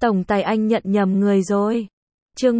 Tổng tài anh nhận nhầm người rồi. Chương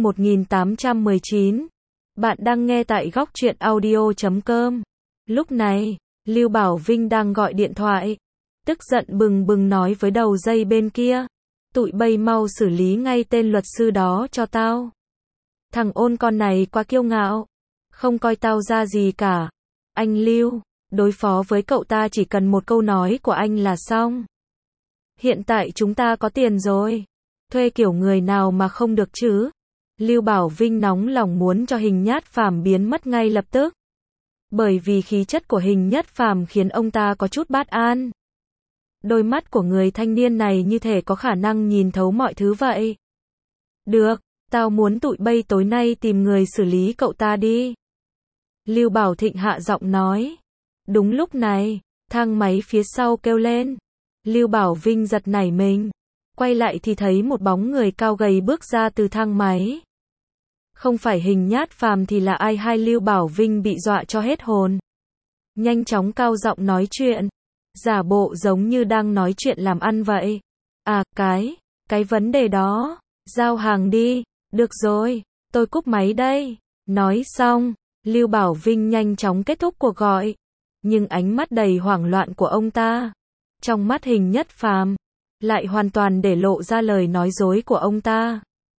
1819. Bạn đang nghe tại góc truyện audio.com. Lúc này, Lưu Bảo Vinh đang gọi điện thoại. Tức giận bừng bừng nói với đầu dây bên kia. Tụi bay mau xử lý ngay tên luật sư đó cho tao. Thằng ôn con này quá kiêu ngạo. Không coi tao ra gì cả. Anh Lưu, đối phó với cậu ta chỉ cần một câu nói của anh là xong. Hiện tại chúng ta có tiền rồi. Thuê kiểu người nào mà không được chứ? Lưu Bảo Vinh nóng lòng muốn cho Hình Nhát Phàm biến mất ngay lập tức. Bởi vì khí chất của Hình Nhất Phàm khiến ông ta có chút bất an. Đôi mắt của người thanh niên này như thể có khả năng nhìn thấu mọi thứ vậy. Được, tao muốn tụi bay tối nay tìm người xử lý cậu ta đi. Lưu Bảo Thịnh hạ giọng nói. Đúng lúc này, thang máy phía sau kêu lên. Lưu Bảo Vinh giật nảy mình. Quay lại thì thấy một bóng người cao gầy bước ra từ thang máy. Không phải Hình Nhát Phàm thì là ai? Hai Lưu Bảo Vinh bị dọa cho hết hồn. Nhanh chóng cao giọng nói chuyện. Giả bộ giống như đang nói chuyện làm ăn vậy. À, cái vấn đề đó. Giao hàng đi. Được rồi, tôi cúp máy đây. Nói xong, Lưu Bảo Vinh nhanh chóng kết thúc cuộc gọi. Nhưng ánh mắt đầy hoảng loạn của ông ta, trong mắt Hình Nhất Phàm, lại hoàn toàn để lộ ra lời nói dối của ông ta.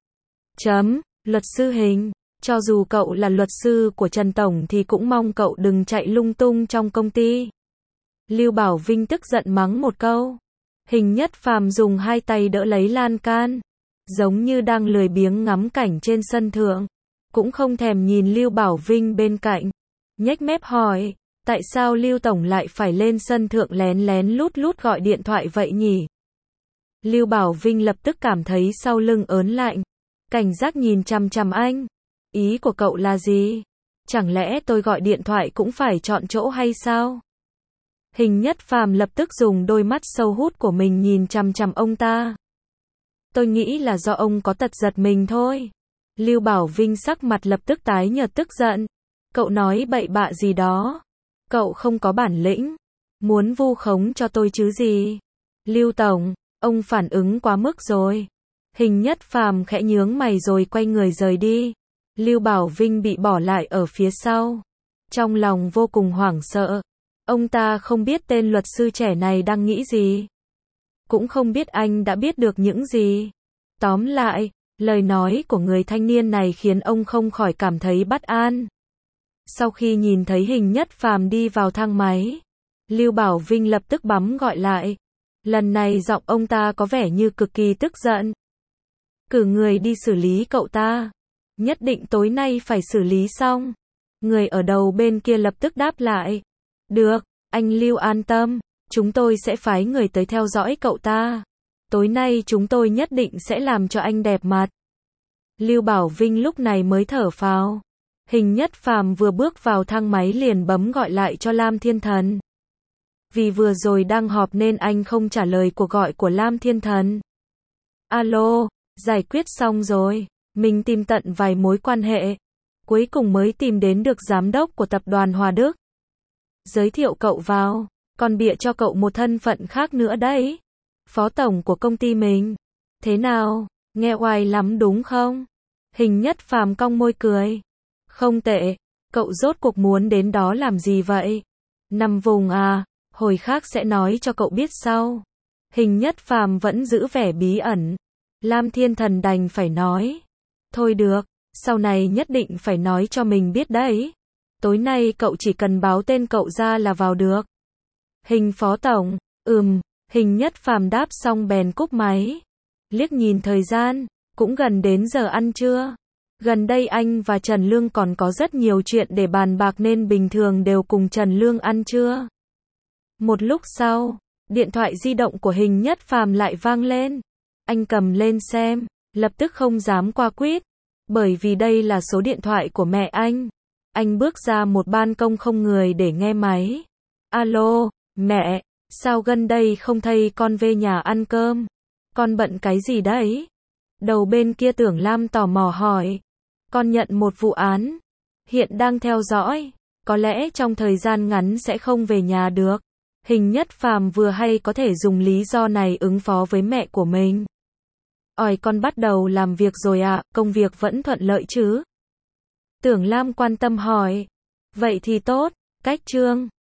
Luật sư Hình, cho dù cậu là luật sư của Trần Tổng thì cũng mong cậu đừng chạy lung tung trong công ty. Lưu Bảo Vinh tức giận mắng một câu. Hình Nhất Phàm dùng hai tay đỡ lấy lan can, giống như đang lười biếng ngắm cảnh trên sân thượng, cũng không thèm nhìn Lưu Bảo Vinh bên cạnh. Nhếch mép hỏi, tại sao Lưu Tổng lại phải lên sân thượng lén lén lút lút gọi điện thoại vậy nhỉ? Lưu Bảo Vinh lập tức cảm thấy sau lưng ớn lạnh, cảnh giác nhìn chằm chằm anh. Ý của cậu là gì? Chẳng lẽ tôi gọi điện thoại cũng phải chọn chỗ hay sao? Hình Nhất Phàm lập tức dùng đôi mắt sâu hút của mình nhìn chằm chằm ông ta. Tôi nghĩ là do ông có tật giật mình thôi. Lưu Bảo Vinh sắc mặt lập tức tái nhợt tức giận. Cậu nói bậy bạ gì đó? Cậu không có bản lĩnh, muốn vu khống cho tôi chứ gì? Lưu Tổng, ông phản ứng quá mức rồi. Hình Nhất Phàm khẽ nhướng mày rồi quay người rời đi. Lưu Bảo Vinh bị bỏ lại ở phía sau. Trong lòng vô cùng hoảng sợ. Ông ta không biết tên luật sư trẻ này đang nghĩ gì. Cũng không biết anh đã biết được những gì. Tóm lại, lời nói của người thanh niên này khiến ông không khỏi cảm thấy bất an. Sau khi nhìn thấy Hình Nhất Phàm đi vào thang máy, Lưu Bảo Vinh lập tức bấm gọi lại. Lần này giọng ông ta có vẻ như cực kỳ tức giận. Cử người đi xử lý cậu ta. Nhất định tối nay phải xử lý xong. Người ở đầu bên kia lập tức đáp lại. Được, anh Lưu an tâm. Chúng tôi sẽ phái người tới theo dõi cậu ta. Tối nay chúng tôi nhất định sẽ làm cho anh đẹp mặt. Lưu Bảo Vinh lúc này mới thở phào. Hình Nhất Phàm vừa bước vào thang máy liền bấm gọi lại cho Lam Thiên Thần. Vì vừa rồi đang họp nên anh không trả lời cuộc gọi của Lam Thiên Thần. Alo, giải quyết xong rồi. Mình tìm tận vài mối quan hệ. Cuối cùng mới tìm đến được giám đốc của tập đoàn Hòa Đức. Giới thiệu cậu vào, còn bịa cho cậu một thân phận khác nữa đấy. Phó tổng của công ty mình. Thế nào, nghe oai lắm đúng không? Hình Nhất Phàm cong môi cười. Không tệ, cậu rốt cuộc muốn đến đó làm gì vậy? Nằm vùng à, hồi khác sẽ nói cho cậu biết sau. Hình Nhất Phàm vẫn giữ vẻ bí ẩn. Lam Thiên Thần đành phải nói. Thôi được, sau này nhất định phải nói cho mình biết đấy. Tối nay cậu chỉ cần báo tên cậu ra là vào được. Hình phó tổng, Hình Nhất Phàm đáp xong bèn cúp máy. Liếc nhìn thời gian, cũng gần đến giờ ăn trưa. Gần đây anh và Trần Lương còn có rất nhiều chuyện để bàn bạc nên bình thường đều cùng Trần Lương ăn trưa. Một lúc sau, điện thoại di động của Hình Nhất Phàm lại vang lên. Anh cầm lên xem, lập tức không dám qua quýt, bởi vì đây là số điện thoại của mẹ anh. Anh bước ra một ban công không người để nghe máy. Alo, mẹ, sao gần đây không thấy con về nhà ăn cơm? Con bận cái gì đấy? Đầu bên kia Tưởng Lam tò mò hỏi. Con nhận một vụ án, hiện đang theo dõi, có lẽ trong thời gian ngắn sẽ không về nhà được. Hình Nhất Phàm vừa hay có thể dùng lý do này ứng phó với mẹ của mình. Ỏi con bắt đầu làm việc rồi ạ, công việc vẫn thuận lợi chứ? Tưởng Lam quan tâm hỏi. Vậy thì tốt, cách Trương.